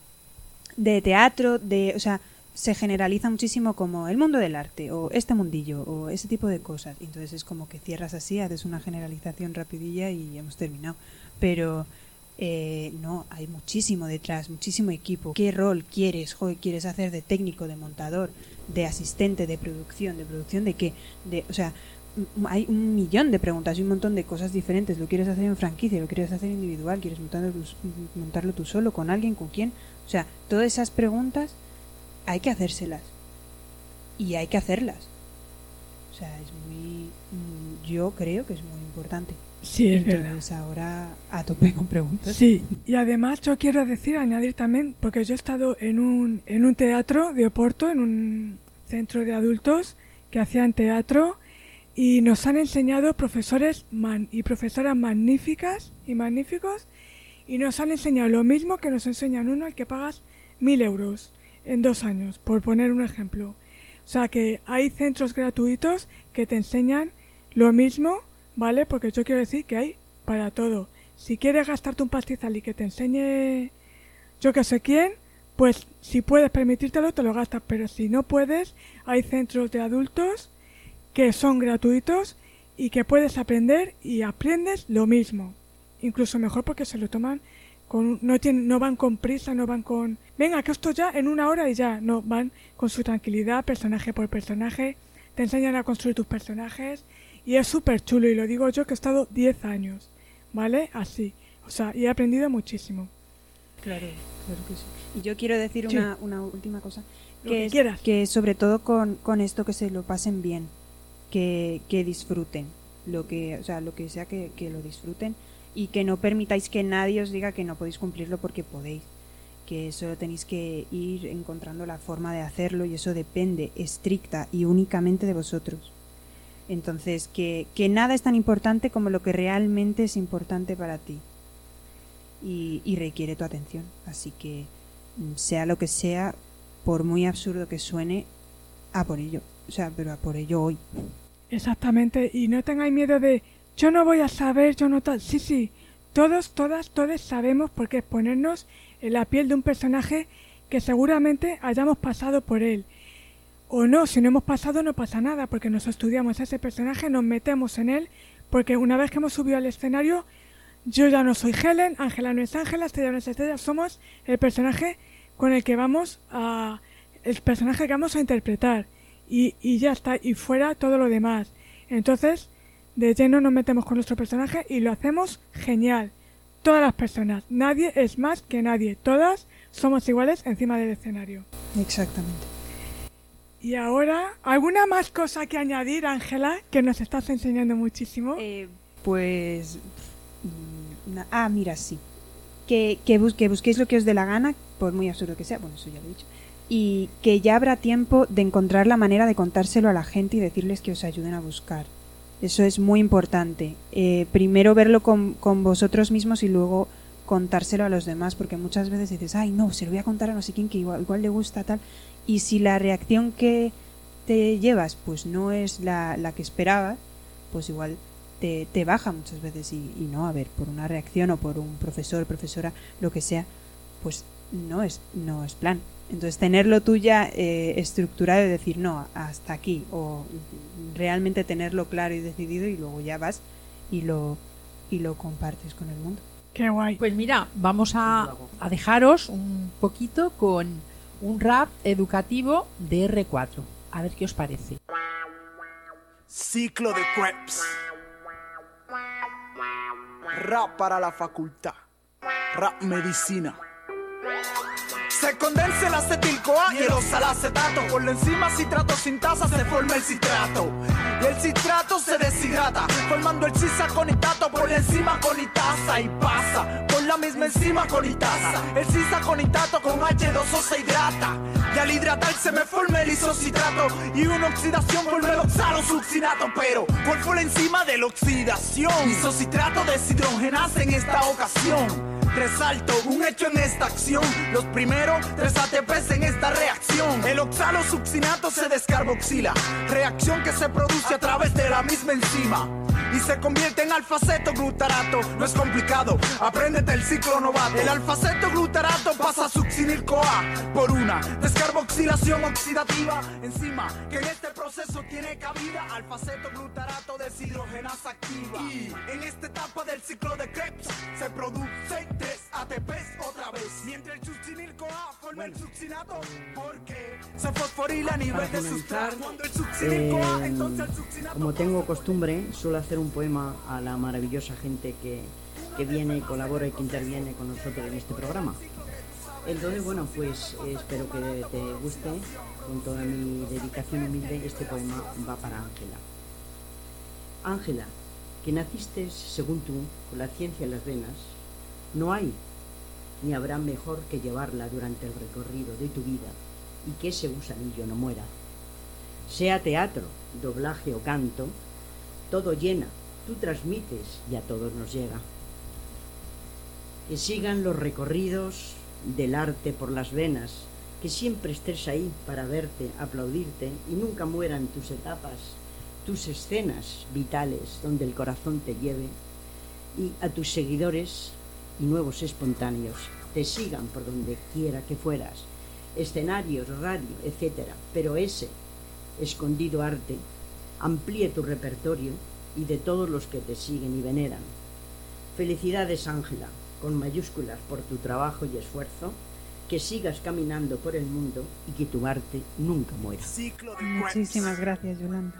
de teatro, o sea, se generaliza muchísimo como el mundo del arte o este mundillo o ese tipo de cosas. Entonces es como que cierras así, haces una generalización rapidilla y hemos terminado. Pero no, hay muchísimo detrás, muchísimo equipo. ¿Qué rol quieres? ¿Quieres hacer de técnico, de montador, de asistente, de producción de qué? O sea, hay un millón de preguntas y un montón de cosas diferentes. ¿Lo quieres hacer en franquicia? ¿Lo quieres hacer individual? ¿Quieres montarlo tú solo? ¿Con alguien? ¿Con quién? O sea, todas esas preguntas hay que hacérselas y hay que hacerlas. O sea, es muy, yo creo que es muy importante. Sí, es entonces verdad. Ahora a tope con preguntas. Sí, y además yo quiero añadir también, porque yo he estado en un teatro de Oporto, en un centro de adultos que hacían teatro, y nos han enseñado profesores y profesoras magníficas y magníficos, y nos han enseñado lo mismo que nos enseñan uno al que pagas 1.000 euros en 2 años, por poner un ejemplo. O sea que hay centros gratuitos que te enseñan lo mismo, ¿vale? Porque yo quiero decir que hay para todo. Si quieres gastarte un pastizal y que te enseñe yo que sé quién, pues si puedes permitírtelo te lo gastas, pero si no puedes, hay centros de adultos que son gratuitos y que puedes aprender y aprendes lo mismo. Incluso mejor porque se lo toman no van con prisa, no van con venga, que esto ya en 1 hora y ya, no, van con su tranquilidad, personaje por personaje, te enseñan a construir tus personajes y es súper chulo, y lo digo yo que he estado 10 años, ¿vale? Así, o sea, y he aprendido muchísimo. Claro que sí. Y yo quiero decir Sí. una última cosa, que quieras. que sobre todo con esto que se lo pasen bien, que disfruten, lo que sea que lo disfruten, y que no permitáis que nadie os diga que no podéis cumplirlo porque podéis, que solo tenéis que ir encontrando la forma de hacerlo y eso depende estricta y únicamente de vosotros. Entonces, que nada es tan importante como lo que realmente es importante para ti y requiere tu atención. Así que, sea lo que sea, por muy absurdo que suene, a por ello. O sea, pero a por ello hoy. Exactamente, y no tengáis miedo de yo no voy a saber, yo no tal. Sí, todos sabemos, porque es ponernos en la piel de un personaje que seguramente hayamos pasado por él. O no, si no hemos pasado no pasa nada, porque nos estudiamos ese personaje, nos metemos en él, porque una vez que hemos subido al escenario, yo ya no soy Helen, Ángela no es Ángela, Estrella no es Estrella, somos el personaje con el que vamos a interpretar. Y ya está, y fuera todo lo demás. Entonces, de lleno nos metemos con nuestro personaje y lo hacemos genial. Todas las personas, nadie es más que nadie, todas somos iguales encima del escenario. Exactamente. Y ahora, ¿alguna más cosa que añadir, Ángela, que nos estás enseñando muchísimo? Pues... mira, sí. Que busquéis lo que os dé la gana, por muy absurdo que sea, bueno, eso ya lo he dicho, y que ya habrá tiempo de encontrar la manera de contárselo a la gente y decirles que os ayuden a buscar. Eso es muy importante. Primero verlo con vosotros mismos y luego contárselo a los demás, porque muchas veces dices, ay no, se lo voy a contar a no sé quién que igual le gusta tal, y si la reacción que te llevas pues no es la que esperabas, pues igual te baja muchas veces y no, a ver, por una reacción o por un profesor, profesora, lo que sea, pues no es plan. Entonces tenerlo tú ya estructurado y decir no, hasta aquí, o realmente tenerlo claro y decidido, y luego ya vas y lo compartes con el mundo. Qué guay. Pues mira, vamos a dejaros un poquito con un rap educativo de R4. A ver qué os parece. Ciclo de Krebs. Rap para la facultad. Rap medicina. Se condensa el acetil-CoA y el oxalacetato. Por la enzima citrato sintasa se forma el citrato. Y el citrato se deshidrata, formando el cisaconitato por la enzima conitasa. Y pasa por la misma enzima conitasa. El cisaconitato con H2O se hidrata. Y al hidratarse me forma el isocitrato. Y una oxidación forma el oxalosuccinato. Pero, ¿cuál fue la enzima de la oxidación? Isocitrato deshidrogenasa en esta ocasión. Resalto un hecho en esta acción. Los primeros 3 ATPs en esta reacción. El oxalosuccinato se descarboxila, reacción que se produce a través de la misma enzima y se convierte en alfa-cetoglutarato. No es complicado, apréndete el ciclo novato. El alfa-cetoglutarato pasa a succinil-CoA por una descarboxilación oxidativa enzima que en este proceso tiene cabida. Alfa-cetoglutarato deshidrogenasa activa. Y en esta etapa del ciclo de Krebs se produce 3 ATPs otra vez, mientras el succinil-CoA forma el succinato porque se fosforila a nivel de sustrato. Cuando el succinil-CoA, entonces el succinato. Como tengo costumbre, suelo hacer un poema a la maravillosa gente que viene, colabora y que interviene con nosotros en este programa. Entonces, bueno, pues espero que te guste. Con toda mi dedicación humilde, este poema va para Ángela. Ángela, que naciste, según tú, con la ciencia en las venas, no hay ni habrá mejor que llevarla durante el recorrido de tu vida y que ese gusanillo no muera. Sea teatro, doblaje o canto, todo llena, tú transmites y a todos nos llega. Que sigan los recorridos del arte por las venas, que siempre estés ahí para verte, aplaudirte y nunca mueran tus etapas, tus escenas vitales donde el corazón te lleve, y a tus seguidores y nuevos espontáneos te sigan por donde quiera que fueras, escenarios, radio, etc. Pero ese escondido arte amplíe tu repertorio y de todos los que te siguen y veneran. Felicidades, Ángela, con mayúsculas por tu trabajo y esfuerzo, que sigas caminando por el mundo y que tu arte nunca muera. Muchísimas gracias, Yolanda.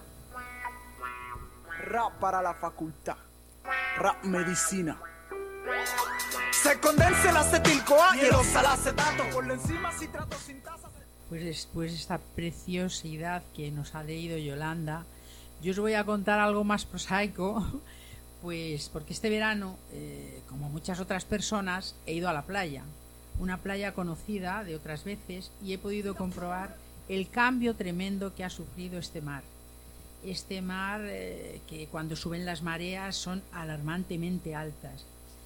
Rap para la facultad. Rap medicina. Se condensa el acetil-CoA y el oxalacetato por la enzima citrato sintasa. Pues después de esta preciosidad que nos ha leído Yolanda, yo os voy a contar algo más prosaico, pues porque este verano, como muchas otras personas, he ido a la playa, una playa conocida de otras veces, y he podido comprobar el cambio tremendo que ha sufrido este mar. Este mar que cuando suben las mareas son alarmantemente altas.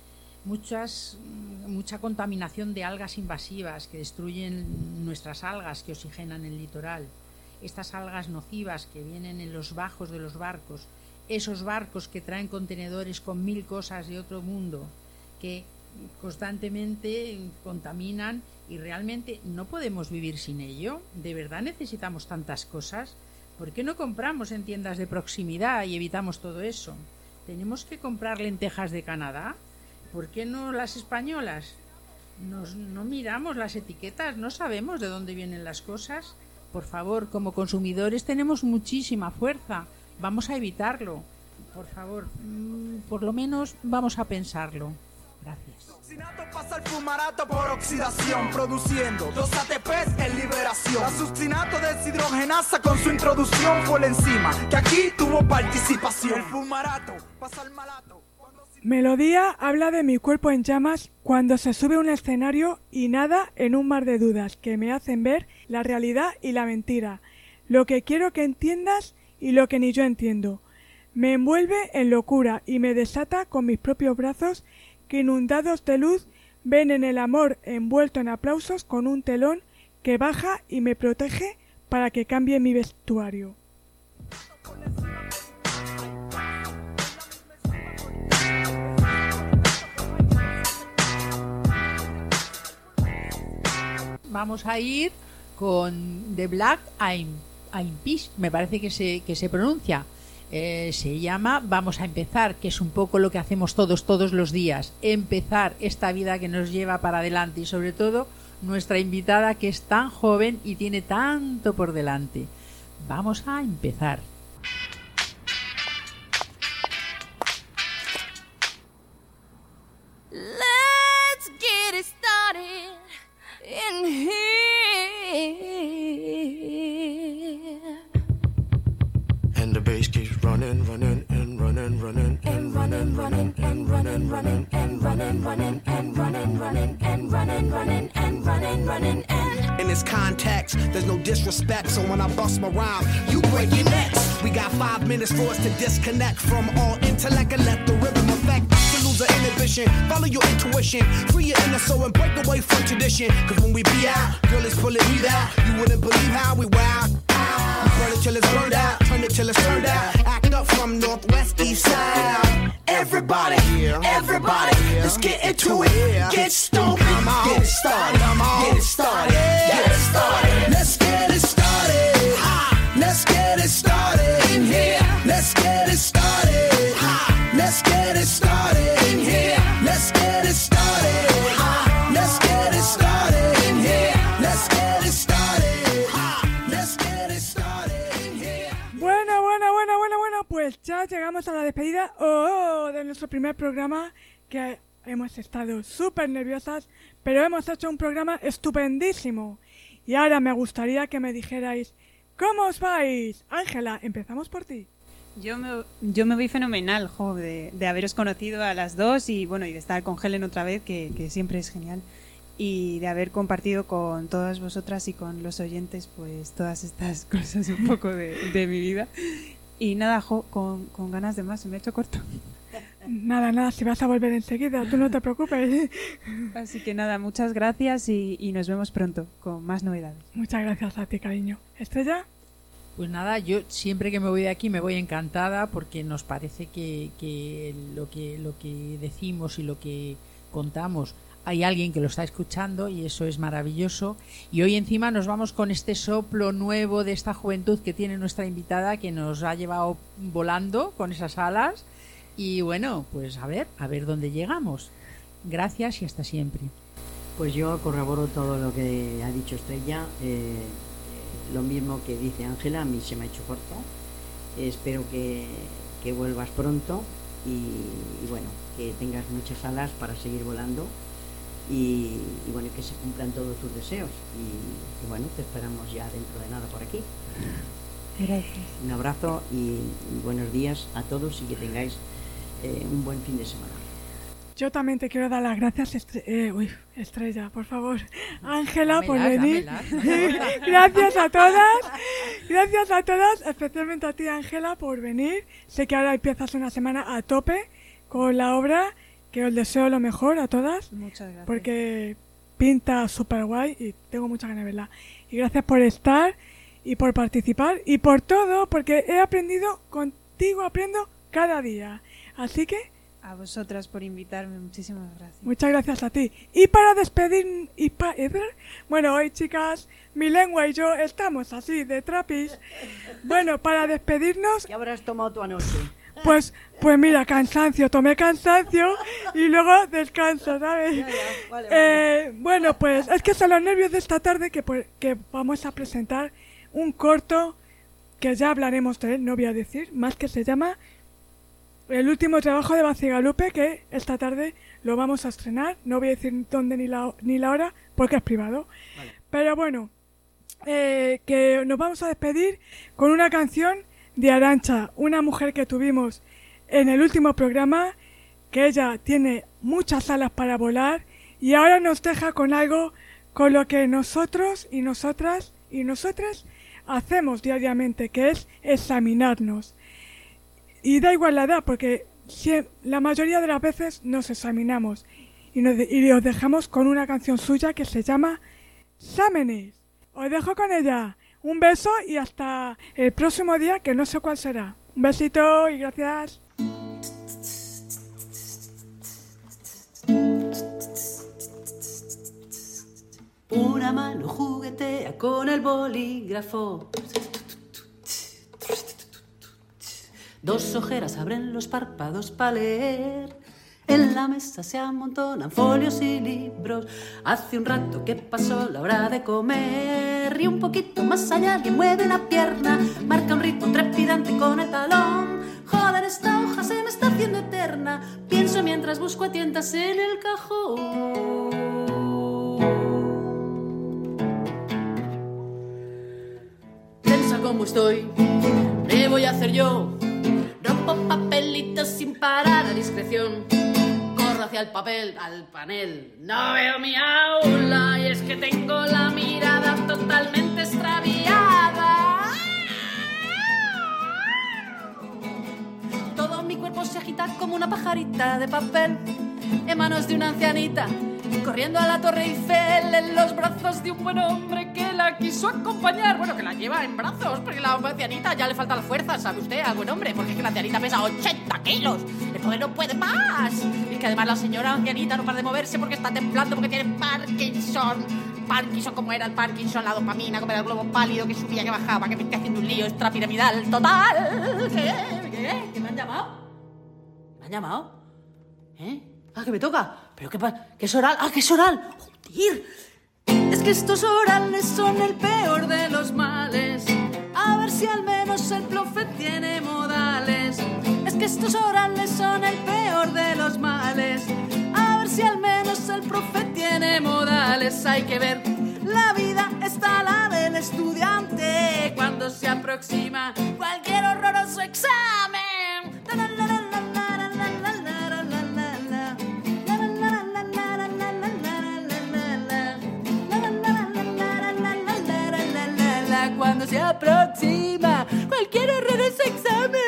Mucha contaminación de algas invasivas que destruyen nuestras algas, que oxigenan el litoral. Estas algas nocivas que vienen en los bajos de los barcos, esos barcos que traen contenedores con 1000 cosas de otro mundo, que constantemente contaminan y realmente no podemos vivir sin ello. ¿De verdad necesitamos tantas cosas? ¿Por qué no compramos en tiendas de proximidad y evitamos todo eso? ¿Tenemos que comprar lentejas de Canadá? ¿Por qué no las españolas? No miramos las etiquetas, no sabemos de dónde vienen las cosas. Por favor, como consumidores tenemos muchísima fuerza. Vamos a evitarlo. Por favor, por lo menos vamos a pensarlo. Gracias. Succinato pasa al fumarato por oxidación, produciendo 2 ATPs en liberación. La succinato deshidrogenasa con su introducción fue la enzima que aquí tuvo participación. El fumarato pasa al malato. Melodía habla de mi cuerpo en llamas cuando se sube a un escenario y nada en un mar de dudas que me hacen ver la realidad y la mentira, lo que quiero que entiendas y lo que ni yo entiendo. Me envuelve en locura y me desata con mis propios brazos que inundados de luz ven en el amor envuelto en aplausos con un telón que baja y me protege para que cambie mi vestuario. Vamos a ir con The Black Eyed Peas, me parece que se pronuncia. Se llama Vamos a empezar, que es un poco lo que hacemos todos los días, empezar esta vida que nos lleva para adelante, y sobre todo nuestra invitada, que es tan joven y tiene tanto por delante. Vamos a empezar. Let's get it started in here. And the bass keeps running, running, and running, running, and running, running, and running, running, and running, running, and running, running, and running, running, and running, running, and In this context, there's no disrespect, so when I bust my rhyme, you break your necks. We got 5 minutes for us to disconnect from all intellect and let the rhythm affect. To lose the inhibition, follow your intuition, free your inner soul and break away from tradition. Cause when we be out, girl, it's pulling me out. You wouldn't believe how we wow. We burn it till it's burned out, turn it till it's turned out. Act up from northwest, east side. Everybody, everybody, let's get into it. Get stoked, get it started, get it started, get it started. Let's get it started. Let's get it started in here. Let's get it started. Let's get it started in here. Let's get it started. Let's get it started in here. Let's get it started. Let's get it started in here. Bueno, pues ya llegamos a la despedida de nuestro primer programa, que hemos estado súper nerviosas, pero hemos hecho un programa estupendísimo. Y ahora me gustaría que me dijerais, ¿cómo os vais? Ángela, empezamos por ti. Yo me voy fenomenal, de haberos conocido a las dos y bueno, y de estar con Helen otra vez, que siempre es genial, y de haber compartido con todas vosotras y con los oyentes pues todas estas cosas un poco de mi vida. Y nada, con ganas de más, se me ha hecho corto. Nada, si vas a volver enseguida, tú no te preocupes. Así que nada, muchas gracias y nos vemos pronto con más novedades. Muchas gracias a ti, cariño. ¿Estrella? Pues nada, yo siempre que me voy de aquí me voy encantada, porque nos parece que lo que decimos y lo que contamos hay alguien que lo está escuchando, y eso es maravilloso. Y hoy encima nos vamos con este soplo nuevo de esta juventud que tiene nuestra invitada, que nos ha llevado volando con esas alas. Y bueno, pues a ver dónde llegamos. Gracias y hasta siempre. Pues yo corroboro todo lo que ha dicho Estrella, lo mismo que dice Ángela, a mí se me ha hecho corto. Espero que vuelvas pronto y bueno, que tengas muchas alas para seguir volando y bueno, que se cumplan todos tus deseos y bueno, te esperamos ya dentro de nada por aquí. Gracias. Un abrazo y buenos días a todos y que tengáis un buen fin de semana. Yo también te quiero dar las gracias, Estrella, por favor. Ángela, por venir. Gracias a todas, especialmente a ti, Ángela, por venir. Sé que ahora empiezas una semana a tope con la obra, que os deseo lo mejor a todas. Muchas gracias. Porque pinta súper guay y tengo muchas ganas de verla. Y gracias por estar y por participar y por todo, porque he aprendido contigo, aprendo cada día. Así que a vosotras por invitarme, muchísimas gracias. Muchas gracias a ti. Y para despedir, bueno, hoy chicas, mi lengua y yo estamos así de trapis. Bueno, para despedirnos. ¿Qué habrás tomado tú anoche? Pues mira, tomé cansancio y luego descanso, ¿sabes? Vale. Bueno, pues es que son los nervios de esta tarde que vamos a presentar un corto que ya hablaremos de él, no voy a decir, más, que se llama El último trabajo de Bacigalupe, que esta tarde lo vamos a estrenar. No voy a decir dónde ni la hora porque es privado. Vale. Pero bueno, que nos vamos a despedir con una canción de Arantxa, una mujer que tuvimos en el último programa, que ella tiene muchas alas para volar y ahora nos deja con algo con lo que nosotros y nosotras y nosotras hacemos diariamente, que es examinarnos. Y da igual la edad, porque la mayoría de las veces nos examinamos. y os dejamos con una canción suya que se llama Sámenes. Os dejo con ella. Un beso y hasta el próximo día, que no sé cuál será. Un besito y gracias. Una mano juguetea con el bolígrafo. Dos ojeras abren los párpados para leer. En la mesa se amontonan folios y libros. Hace un rato que pasó la hora de comer. Y un poquito más allá alguien mueve la pierna. Marca un ritmo trepidante con el talón. Joder, esta hoja se me está haciendo eterna. Pienso mientras busco a tientas en el cajón. Piensa cómo estoy, ¿qué voy a hacer yo? Rompo papelitos sin parar a discreción. Corro hacia el papel, al panel. No veo mi aula y es que tengo la mirada totalmente extraviada. Todo mi cuerpo se agita como una pajarita de papel en manos de una ancianita, corriendo a la Torre Eiffel en los brazos de un buen hombre que la quiso acompañar. Bueno, que la lleva en brazos, porque la ancianita ya le falta la fuerza, ¿sabe usted? Al buen hombre, porque es que la ancianita pesa 80 kilos. El pobre no puede más. Y que además la señora ancianita no para de moverse porque está temblando, porque tiene Parkinson. Parkinson, como era el Parkinson, la dopamina, como era el globo pálido que subía, que bajaba, que me estoy haciendo un lío extrapiramidal total. ¿Qué? ¿Que me han llamado? ¿Me han llamado? Ah, que me toca. ¿Pero qué pasa? ¿Qué es oral? ¡Ah, que es oral! ¡Joder! Es que estos orales son el peor de los males. A ver si al menos el profe tiene modales. Es que estos orales son el peor de los males. A ver si al menos el profe tiene modales. Hay que ver, la vida está la del estudiante cuando se aproxima cualquier horroroso examen. Cuando se aproxima cualquier horroroso examen.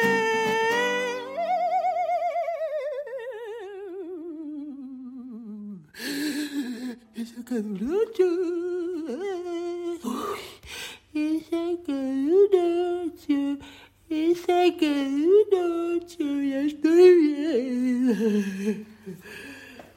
Esa cadurocho. Esa cadurocho. Esa cadurocho. Ya estoy bien.